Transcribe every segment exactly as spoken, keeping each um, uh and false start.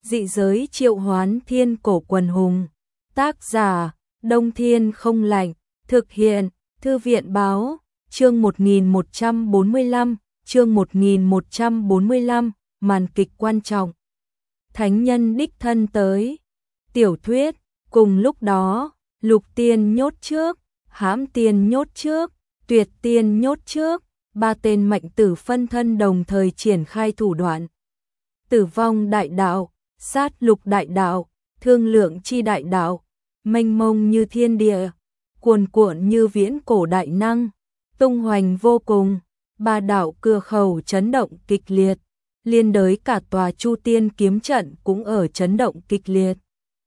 Dị giới triệu hoán thiên cổ quần hùng. Tác giả, Đông Thiên không lạnh. Thực hiện, Thư viện báo, chương một nghìn một trăm bốn mươi lăm, chương một nghìn một trăm bốn mươi lăm, màn kịch quan trọng. Thánh nhân đích thân tới. Tiểu thuyết, cùng lúc đó, Lục Tiên nhốt trước, Hãm Tiên nhốt trước, Tuyệt Tiên nhốt trước, ba tên mạnh tử phân thân đồng thời triển khai thủ đoạn. Tử vong đại đạo, sát lục đại đạo, thương lượng chi đại đạo, mênh mông như thiên địa, cuồn cuộn như viễn cổ đại năng, tung hoành vô cùng, ba đạo cửa khẩu chấn động kịch liệt, liên đới cả tòa Chu Tiên kiếm trận cũng ở chấn động kịch liệt.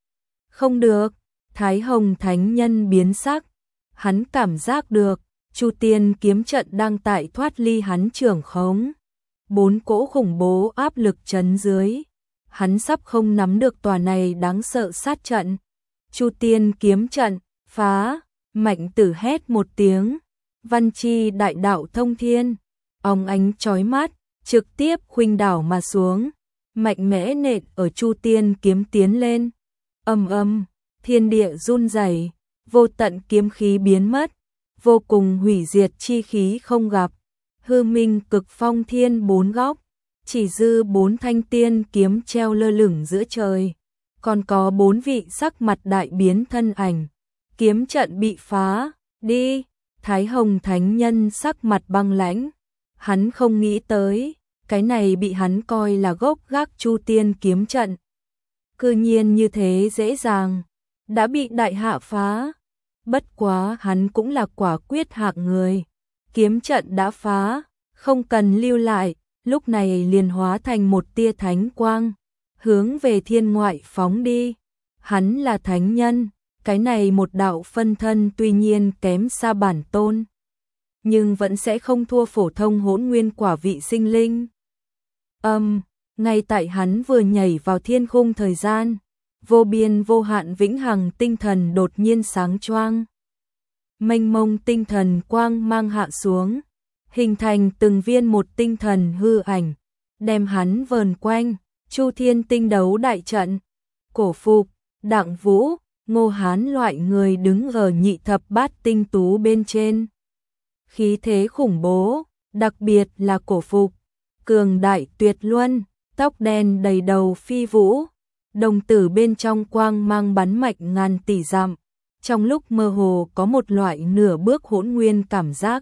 Không được, Thái Hồng Thánh Nhân biến sắc, hắn cảm giác được, Chu Tiên kiếm trận đang tại thoát ly hắn trưởng khống. Bốn cỗ khủng bố áp lực chấn dưới, hắn sắp không nắm được tòa này đáng sợ sát trận. Chu Tiên kiếm trận, phá, mạnh tử hét một tiếng, văn chi đại đạo thông thiên, óng ánh chói mắt, trực tiếp khuynh đảo mà xuống, mạnh mẽ nện ở Chu Tiên kiếm tiến lên. Ầm ầm, thiên địa run rẩy, vô tận kiếm khí biến mất, vô cùng hủy diệt chi khí không gặp. Hư minh cực phong thiên bốn góc, chỉ dư bốn thanh tiên kiếm treo lơ lửng giữa trời, còn có bốn vị sắc mặt đại biến thân ảnh. Kiếm trận bị phá, đi, Thái Hồng Thánh Nhân sắc mặt băng lãnh, hắn không nghĩ tới, cái này bị hắn coi là gốc gác Chu Tiên kiếm trận. Cư nhiên như thế dễ dàng, đã bị đại hạ phá, bất quá hắn cũng là quả quyết hạng người. Kiếm trận đã phá, không cần lưu lại, lúc này liền hóa thành một tia thánh quang, hướng về thiên ngoại phóng đi. Hắn là thánh nhân, cái này một đạo phân thân tuy nhiên kém xa bản tôn, nhưng vẫn sẽ không thua phổ thông hỗn nguyên quả vị sinh linh. Âm, um, ngay tại hắn vừa nhảy vào thiên khung thời gian, vô biên vô hạn vĩnh hằng tinh thần đột nhiên sáng choang. Mênh mông tinh thần quang mang hạ xuống, hình thành từng viên một tinh thần hư ảnh, đem hắn vờn quanh. Chu Thiên tinh đấu đại trận, Cổ Phục, Đặng Vũ, Ngô Hán loại người đứng ở nhị thập bát tinh tú bên trên. Khí thế khủng bố, đặc biệt là Cổ Phục, cường đại tuyệt luân, tóc đen đầy đầu phi vũ, đồng tử bên trong quang mang bắn mạnh ngàn tỷ dặm. Trong lúc mơ hồ có một loại nửa bước hỗn nguyên cảm giác.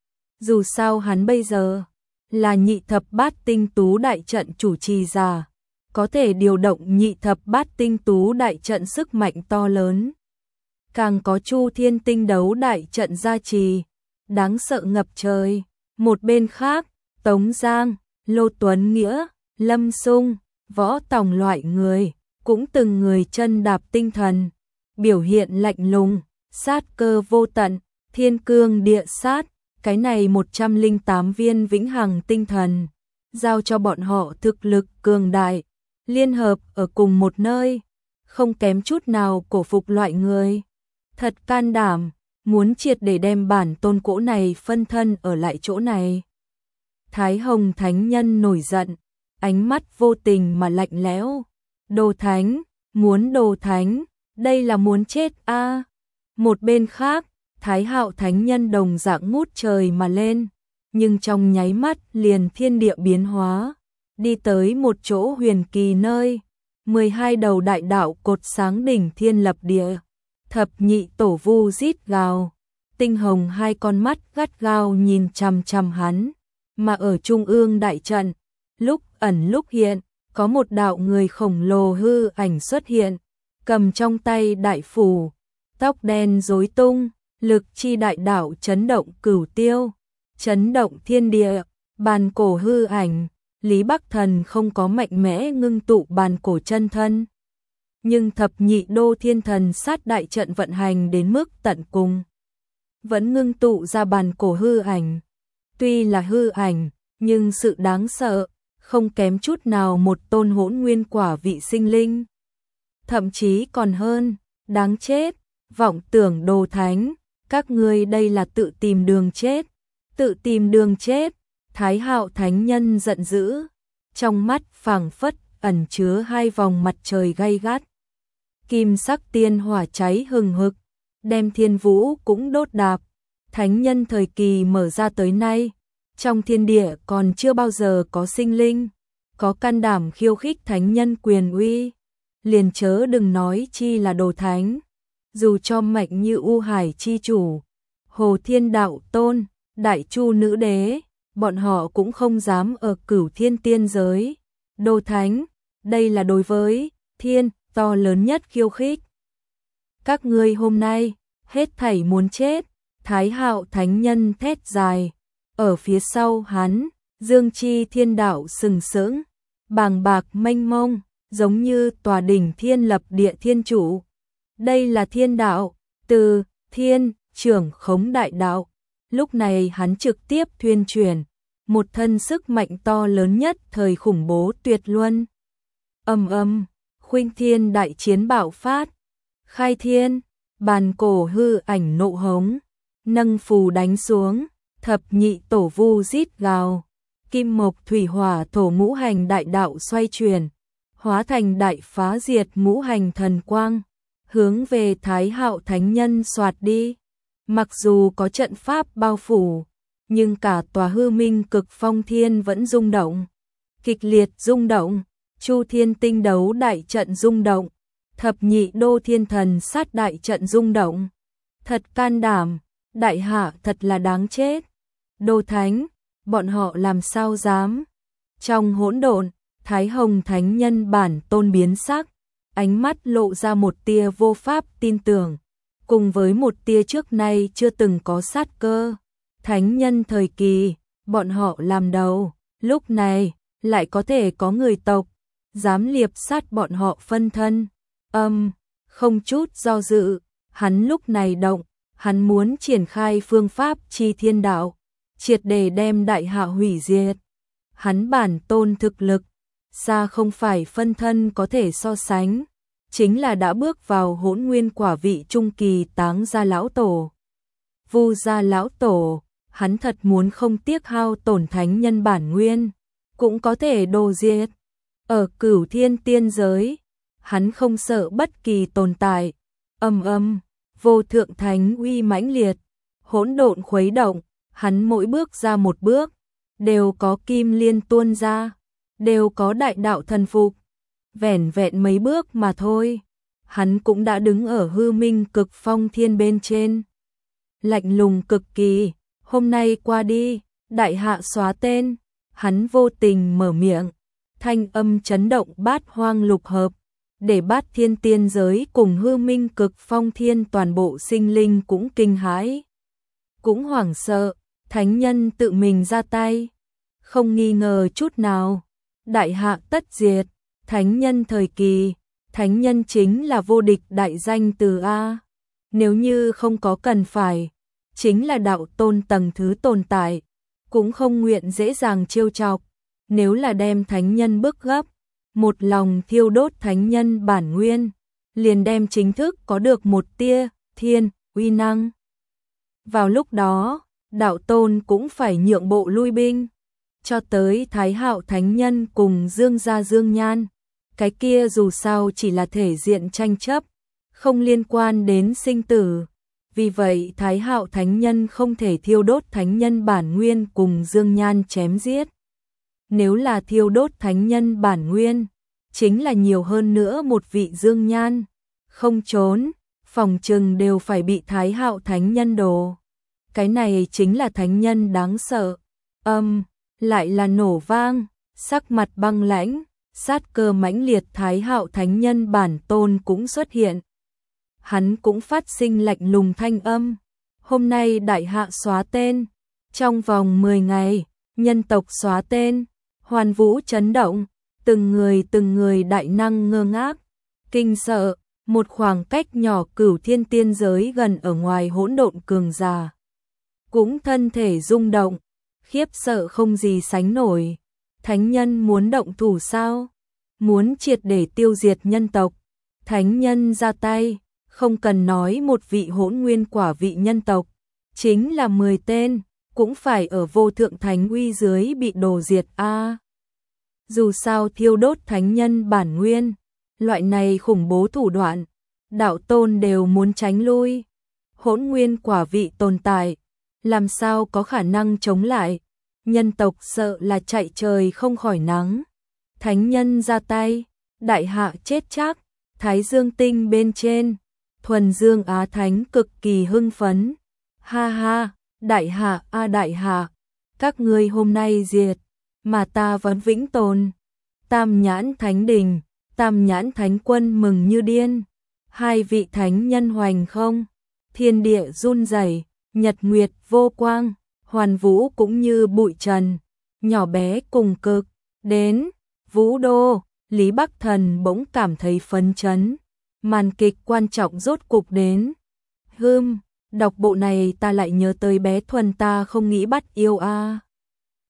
Dù sao hắn bây giờ là nhị thập bát tinh tú đại trận chủ trì giả, có thể điều động nhị thập bát tinh tú đại trận sức mạnh to lớn. Càng có Chu Thiên tinh đấu đại trận gia trì, đáng sợ ngập trời. Một bên khác, Tống Giang, Lô Tuấn Nghĩa, Lâm Sung, Võ Tòng loại người, cũng từng người chân đạp tinh thần, biểu hiện lạnh lùng, sát cơ vô tận, thiên cương địa sát, cái này một trăm lẻ tám viên vĩnh hằng tinh thần, giao cho bọn họ thực lực cường đại, liên hợp ở cùng một nơi, không kém chút nào Cổ Phục loại người. Thật can đảm, muốn triệt để đem bản tôn cỗ này phân thân ở lại chỗ này. Thái Hồng Thánh Nhân nổi giận, ánh mắt vô tình mà lạnh lẽo. Đồ thánh, muốn đồ thánh, đây là muốn chết a. À. Một bên khác, Thái Hạo Thánh Nhân đồng dạng ngút trời mà lên, nhưng trong nháy mắt liền thiên địa biến hóa, đi tới một chỗ huyền kỳ nơi, mười hai đầu đại đạo cột sáng đỉnh thiên lập địa, thập nhị tổ vu rít gào, tinh hồng hai con mắt gắt gao nhìn chằm chằm hắn, mà ở trung ương đại trận, lúc ẩn lúc hiện, có một đạo người khổng lồ hư ảnh xuất hiện, cầm trong tay đại phủ, tóc đen rối tung, lực chi đại đạo chấn động cửu tiêu, chấn động thiên địa, bàn cổ hư ảnh. Lý Bắc Thần không có mạnh mẽ ngưng tụ bàn cổ chân thân, nhưng thập nhị đô thiên thần sát đại trận vận hành đến mức tận cùng, vẫn ngưng tụ ra bàn cổ hư ảnh. Tuy là hư ảnh, nhưng sự đáng sợ không kém chút nào một tôn hỗn nguyên quả vị sinh linh, thậm chí còn hơn. Đáng chết, vọng tưởng đồ thánh, các ngươi đây là tự tìm đường chết, tự tìm đường chết. Thái Hạo Thánh Nhân giận dữ, trong mắt phảng phất ẩn chứa hai vòng mặt trời gay gắt. Kim sắc tiên hỏa cháy hừng hực, đem thiên vũ cũng đốt đạp. Thánh nhân thời kỳ mở ra tới nay, trong thiên địa còn chưa bao giờ có sinh linh, có can đảm khiêu khích thánh nhân quyền uy, liền chớ đừng nói chi là đồ thánh. Dù cho mạnh như U Hải chi chủ, Hồ Thiên Đạo Tôn, Đại Chu Nữ Đế, bọn họ cũng không dám ở Cửu Thiên tiên giới. Đồ thánh, đây là đối với thiên to lớn nhất khiêu khích. Các ngươi hôm nay, hết thảy muốn chết. Thái Hạo thánh nhân thét dài, ở phía sau hắn, dương chi thiên đạo sừng sững, bàng bạc mênh mông, giống như tòa đỉnh thiên lập địa thiên chủ. Đây là thiên đạo, từ thiên trưởng khống đại đạo. Lúc này hắn trực tiếp thuyên truyền, một thân sức mạnh to lớn nhất thời khủng bố tuyệt luân. Ầm ầm, khuynh thiên đại chiến bạo phát, khai thiên, bàn cổ hư ảnh nộ hống, nâng phù đánh xuống, thập nhị tổ vu rít gào, kim mộc thủy hỏa thổ ngũ hành đại đạo xoay chuyển, hóa thành đại phá diệt ngũ hành thần quang, hướng về Thái Hạo thánh nhân xoạt đi. Mặc dù có trận pháp bao phủ, nhưng cả tòa hư minh cực phong thiên vẫn rung động, kịch liệt rung động. Chu thiên tinh đấu đại trận rung động, thập nhị đô thiên thần sát đại trận rung động. Thật can đảm, đại hạ thật là đáng chết. Đồ thánh, bọn họ làm sao dám? Trong hỗn độn, Thái Hồng thánh nhân bản tôn biến sắc, ánh mắt lộ ra một tia vô pháp tin tưởng, cùng với một tia trước nay chưa từng có sát cơ. Thánh nhân thời kỳ, bọn họ làm đầu, lúc này lại có thể có người tộc dám liệp sát bọn họ phân thân. Âm, um, không chút do dự, hắn lúc này động, hắn muốn triển khai phương pháp chi thiên đạo, triệt để đem đại hạ hủy diệt. Hắn bản tôn thực lực, xa không phải phân thân có thể so sánh, chính là đã bước vào hỗn nguyên quả vị trung kỳ Táng gia lão tổ. Vu gia lão tổ, hắn thật muốn không tiếc hao tổn thánh nhân bản nguyên, cũng có thể đồ diệt. Ở Cửu Thiên tiên giới, hắn không sợ bất kỳ tồn tại. Âm âm, vô thượng thánh uy mãnh liệt, hỗn độn khuấy động, hắn mỗi bước ra một bước, đều có kim liên tuôn ra, đều có đại đạo thần phục. Vẻn vẹn mấy bước mà thôi, hắn cũng đã đứng ở hư minh cực phong thiên bên trên. Lạnh lùng cực kỳ, hôm nay qua đi, đại hạ xóa tên, hắn vô tình mở miệng, thanh âm chấn động bát hoang lục hợp, để bát thiên tiên giới cùng hư minh cực phong thiên toàn bộ sinh linh cũng kinh hãi, cũng hoảng sợ. Thánh nhân tự mình ra tay, không nghi ngờ chút nào, đại hạ tất diệt. Thánh nhân thời kỳ, thánh nhân chính là vô địch đại danh từ A. Nếu như không có cần phải, chính là đạo tôn tầng thứ tồn tại, cũng không nguyện dễ dàng trêu chọc. Nếu là đem thánh nhân bức gấp, một lòng thiêu đốt thánh nhân bản nguyên, liền đem chính thức có được một tia thiên uy năng. Vào lúc đó, đạo tôn cũng phải nhượng bộ lui binh, cho tới Thái Hạo thánh nhân cùng Dương gia Dương Nhan. Cái kia dù sao chỉ là thể diện tranh chấp, không liên quan đến sinh tử. Vì vậy Thái Hạo thánh nhân không thể thiêu đốt thánh nhân bản nguyên cùng Dương Nhan chém giết. Nếu là thiêu đốt thánh nhân bản nguyên, chính là nhiều hơn nữa một vị Dương Nhan. Không trốn, phòng trừng đều phải bị Thái Hạo thánh nhân đồ. Cái này chính là thánh nhân đáng sợ. Âm, um, lại là nổ vang, sắc mặt băng lãnh, sát cơ mãnh liệt. Thái Hạo thánh nhân bản tôn cũng xuất hiện. Hắn cũng phát sinh lạnh lùng thanh âm. Hôm nay đại hạ xóa tên, trong vòng mười ngày, nhân tộc xóa tên. Hoàn vũ chấn động, từng người từng người đại năng ngơ ngác, kinh sợ. Một khoảng cách nhỏ Cửu Thiên tiên giới gần ở ngoài hỗn độn cường giả cũng thân thể rung động, khiếp sợ không gì sánh nổi. Thánh nhân muốn động thủ sao? Muốn triệt để tiêu diệt nhân tộc. Thánh nhân ra tay, không cần nói một vị hỗn nguyên quả vị nhân tộc, chính là mười tên, cũng phải ở vô thượng thánh uy dưới bị đồ diệt a. À, Dù sao thiêu đốt thánh nhân bản nguyên, loại này khủng bố thủ đoạn, đạo tôn đều muốn tránh lui. Hỗn nguyên quả vị tồn tại, làm sao có khả năng chống lại, nhân tộc sợ là chạy trời không khỏi nắng. Thánh nhân ra tay, đại hạ chết chắc, Thái Dương tinh bên trên, thuần dương Á Thánh cực kỳ hưng phấn. Ha ha, đại hạ a đại hạ, các ngươi hôm nay diệt, mà ta vẫn vĩnh tồn. Tam nhãn thánh đình, tam nhãn thánh quân mừng như điên. Hai vị thánh nhân hoành không, thiên địa run rẩy, nhật nguyệt vô quang, hoàn vũ cũng như bụi trần, nhỏ bé cùng cực. Đến Vũ Đô, Lý Bắc Thần bỗng cảm thấy phấn chấn, màn kịch quan trọng rốt cục đến. Hừm, đọc bộ này ta lại nhớ tới bé Thuần ta không nghĩ bắt yêu a. À.